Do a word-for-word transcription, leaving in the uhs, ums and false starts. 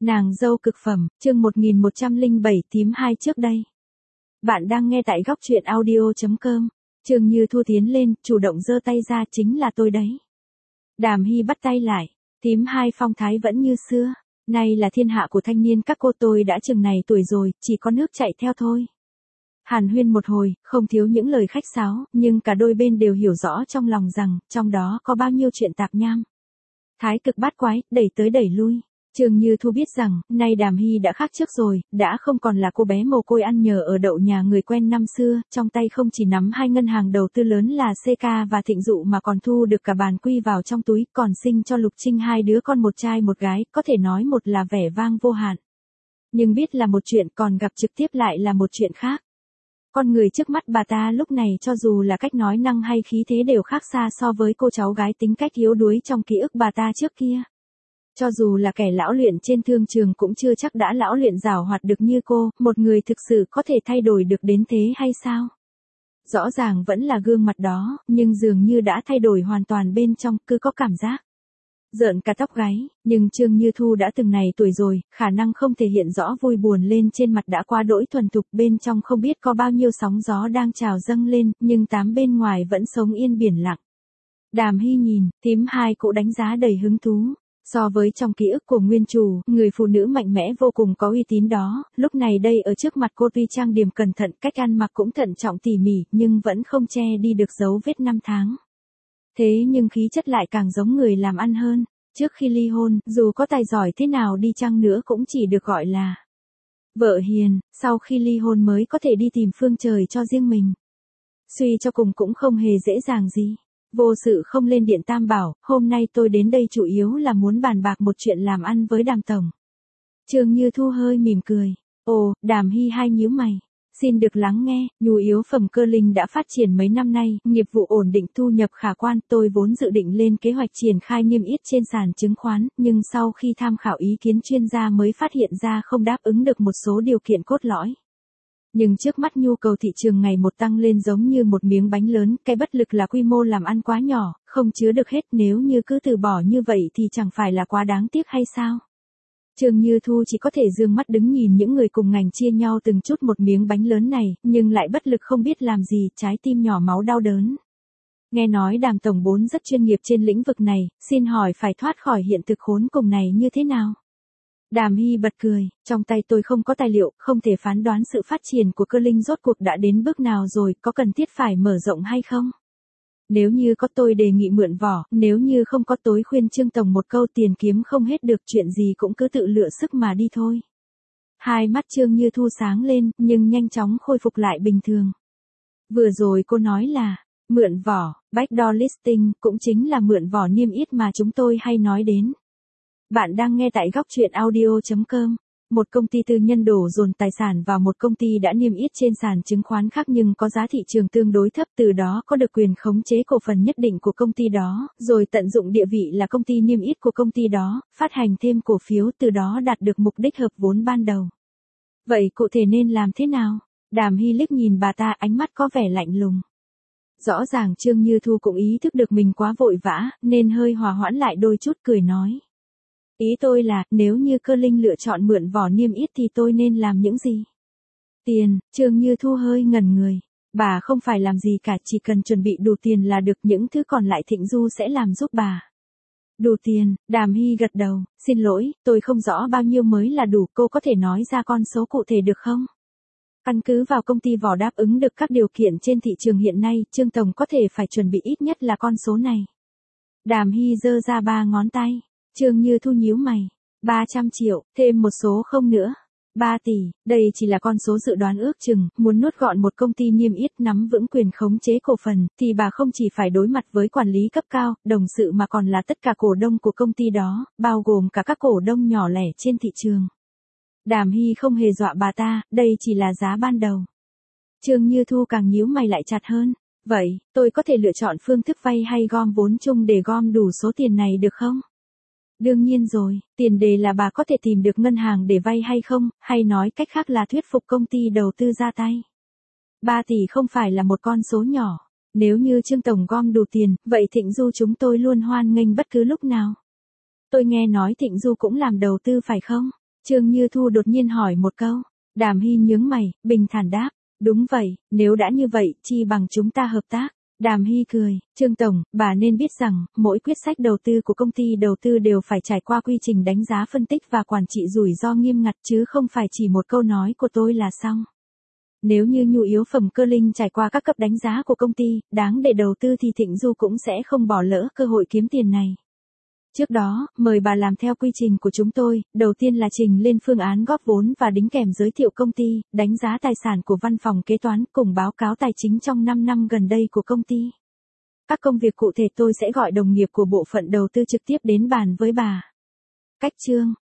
Nàng dâu cực phẩm, chương một nghìn một trăm lẻ bảy tím hai trước đây. Bạn đang nghe tại góc truyện audio chấm com. Trương Như Thu tiến lên, chủ động giơ tay ra, chính là tôi đấy. Đàm Hy bắt tay lại, tím hai phong thái vẫn như xưa. Nay là thiên hạ của thanh niên các cô, tôi đã chừng này tuổi rồi, chỉ có nước chạy theo thôi. Hàn huyên một hồi, không thiếu những lời khách sáo, nhưng cả đôi bên đều hiểu rõ trong lòng rằng, trong đó có bao nhiêu chuyện tạp nham. Thái cực bát quái, đẩy tới đẩy lui. Trương Như Thu biết rằng, nay Đàm Hy đã khác trước rồi, đã không còn là cô bé mồ côi ăn nhờ ở đậu nhà người quen năm xưa, trong tay không chỉ nắm hai ngân hàng đầu tư lớn là xê ca và Thịnh Dụ mà còn thu được cả bàn quy vào trong túi, còn sinh cho Lục Trinh hai đứa con, một trai một gái, có thể nói một là vẻ vang vô hạn. Nhưng biết là một chuyện, còn gặp trực tiếp lại là một chuyện khác. Con người trước mắt bà ta lúc này cho dù là cách nói năng hay khí thế đều khác xa so với cô cháu gái tính cách yếu đuối trong ký ức bà ta trước kia. Cho dù là kẻ lão luyện trên thương trường cũng chưa chắc đã lão luyện giảo hoạt được như cô, một người thực sự có thể thay đổi được đến thế hay sao? Rõ ràng vẫn là gương mặt đó, nhưng dường như đã thay đổi hoàn toàn bên trong, cứ có cảm giác rợn cả tóc gáy, nhưng Trương Như Thu đã từng này tuổi rồi, khả năng không thể hiện rõ vui buồn lên trên mặt đã quá đỗi thuần thục, bên trong không biết có bao nhiêu sóng gió đang trào dâng lên, nhưng tám bên ngoài vẫn sống yên biển lặng. Đàm Hy nhìn, tím hai cũng đánh giá đầy hứng thú. So với trong ký ức của nguyên chủ, người phụ nữ mạnh mẽ vô cùng có uy tín đó, lúc này đây ở trước mặt cô tuy trang điểm cẩn thận, cách ăn mặc cũng thận trọng tỉ mỉ, nhưng vẫn không che đi được dấu vết năm tháng. Thế nhưng khí chất lại càng giống người làm ăn hơn. Trước khi ly hôn, dù có tài giỏi thế nào đi chăng nữa cũng chỉ được gọi là vợ hiền, sau khi ly hôn mới có thể đi tìm phương trời cho riêng mình. Suy cho cùng cũng không hề dễ dàng gì. Vô sự không lên điện Tam Bảo, hôm nay tôi đến đây chủ yếu là muốn bàn bạc một chuyện làm ăn với Đàm tổng. Trương Như Thu hơi mỉm cười. Ồ, Đàm Hy hai nhíu mày. Xin được lắng nghe, nhu yếu phẩm cơ linh đã phát triển mấy năm nay, nghiệp vụ ổn định, thu nhập khả quan, tôi vốn dự định lên kế hoạch triển khai niêm yết trên sàn chứng khoán, nhưng sau khi tham khảo ý kiến chuyên gia mới phát hiện ra không đáp ứng được một số điều kiện cốt lõi. Nhưng trước mắt nhu cầu thị trường ngày một tăng lên giống như một miếng bánh lớn, cái bất lực là quy mô làm ăn quá nhỏ, không chứa được hết, nếu như cứ từ bỏ như vậy thì chẳng phải là quá đáng tiếc hay sao? Trương Như Thu chỉ có thể dương mắt đứng nhìn những người cùng ngành chia nhau từng chút một miếng bánh lớn này, nhưng lại bất lực không biết làm gì, trái tim nhỏ máu đau đớn. Nghe nói Đàm tổng bốn rất chuyên nghiệp trên lĩnh vực này, xin hỏi phải thoát khỏi hiện thực khốn cùng này như thế nào? Đàm Hy bật cười, trong tay tôi không có tài liệu, không thể phán đoán sự phát triển của cơ linh rốt cuộc đã đến bước nào rồi, có cần thiết phải mở rộng hay không? Nếu như có tôi đề nghị mượn vỏ, nếu như không có tôi khuyên Trương tổng một câu, tiền kiếm không hết được, chuyện gì cũng cứ tự lựa sức mà đi thôi. Hai mắt Trương Như Thu sáng lên, nhưng nhanh chóng khôi phục lại bình thường. Vừa rồi cô nói là, mượn vỏ, backdoor listing, cũng chính là mượn vỏ niêm yết mà chúng tôi hay nói đến. Bạn đang nghe tại góc truyện audio chấm com. Một công ty tư nhân đổ dồn tài sản vào một công ty đã niêm yết trên sàn chứng khoán khác nhưng có giá thị trường tương đối thấp, từ đó có được quyền khống chế cổ phần nhất định của công ty đó, rồi tận dụng địa vị là công ty niêm yết của công ty đó, phát hành thêm cổ phiếu, từ đó đạt được mục đích hợp vốn ban đầu. Vậy cụ thể nên làm thế nào? Đàm Hy liếc nhìn bà ta, ánh mắt có vẻ lạnh lùng. Rõ ràng Trương Như Thu cũng ý thức được mình quá vội vã, nên hơi hòa hoãn lại đôi chút, cười nói. Ý tôi là, nếu như cơ linh lựa chọn mượn vỏ niêm yết thì tôi nên làm những gì? Tiền, Trương Như Thu hơi ngẩn người. Bà không phải làm gì cả, chỉ cần chuẩn bị đủ tiền là được, những thứ còn lại Thịnh Du sẽ làm giúp bà. Đủ tiền, Đàm Hy gật đầu, xin lỗi, tôi không rõ bao nhiêu mới là đủ, cô có thể nói ra con số cụ thể được không? Căn cứ vào công ty vỏ đáp ứng được các điều kiện trên thị trường hiện nay, Trương tổng có thể phải chuẩn bị ít nhất là con số này. Đàm Hy giơ ra ba ngón tay. Trương Như Thu nhíu mày, ba trăm triệu, thêm một số không nữa, ba tỷ, đây chỉ là con số dự đoán ước chừng, muốn nuốt gọn một công ty niêm yết nắm vững quyền khống chế cổ phần, thì bà không chỉ phải đối mặt với quản lý cấp cao, đồng sự mà còn là tất cả cổ đông của công ty đó, bao gồm cả các cổ đông nhỏ lẻ trên thị trường. Đàm Hy không hề dọa bà ta, đây chỉ là giá ban đầu. Trương Như Thu càng nhíu mày lại chặt hơn, vậy, tôi có thể lựa chọn phương thức vay hay gom vốn chung để gom đủ số tiền này được không? Đương nhiên rồi, tiền đề là bà có thể tìm được ngân hàng để vay hay không, hay nói cách khác là thuyết phục công ty đầu tư ra tay. ba tỷ không phải là một con số nhỏ. Nếu như Trương tổng gom đủ tiền, vậy Thịnh Du chúng tôi luôn hoan nghênh bất cứ lúc nào. Tôi nghe nói Thịnh Du cũng làm đầu tư phải không? Trương Như Thu đột nhiên hỏi một câu. Đàm Hy nhướng mày, bình thản đáp. Đúng vậy, nếu đã như vậy, chi bằng chúng ta hợp tác. Đàm Hy cười, Trương Tổng, bà nên biết rằng, mỗi quyết sách đầu tư của công ty đầu tư đều phải trải qua quy trình đánh giá phân tích và quản trị rủi ro nghiêm ngặt chứ không phải chỉ một câu nói của tôi là xong. Nếu như nhu yếu phẩm cơ linh trải qua các cấp đánh giá của công ty, đáng để đầu tư thì Thịnh Du cũng sẽ không bỏ lỡ cơ hội kiếm tiền này. Trước đó, mời bà làm theo quy trình của chúng tôi, đầu tiên là trình lên phương án góp vốn và đính kèm giới thiệu công ty, đánh giá tài sản của văn phòng kế toán cùng báo cáo tài chính trong năm năm gần đây của công ty. Các công việc cụ thể tôi sẽ gọi đồng nghiệp của bộ phận đầu tư trực tiếp đến bàn với bà. Cách chương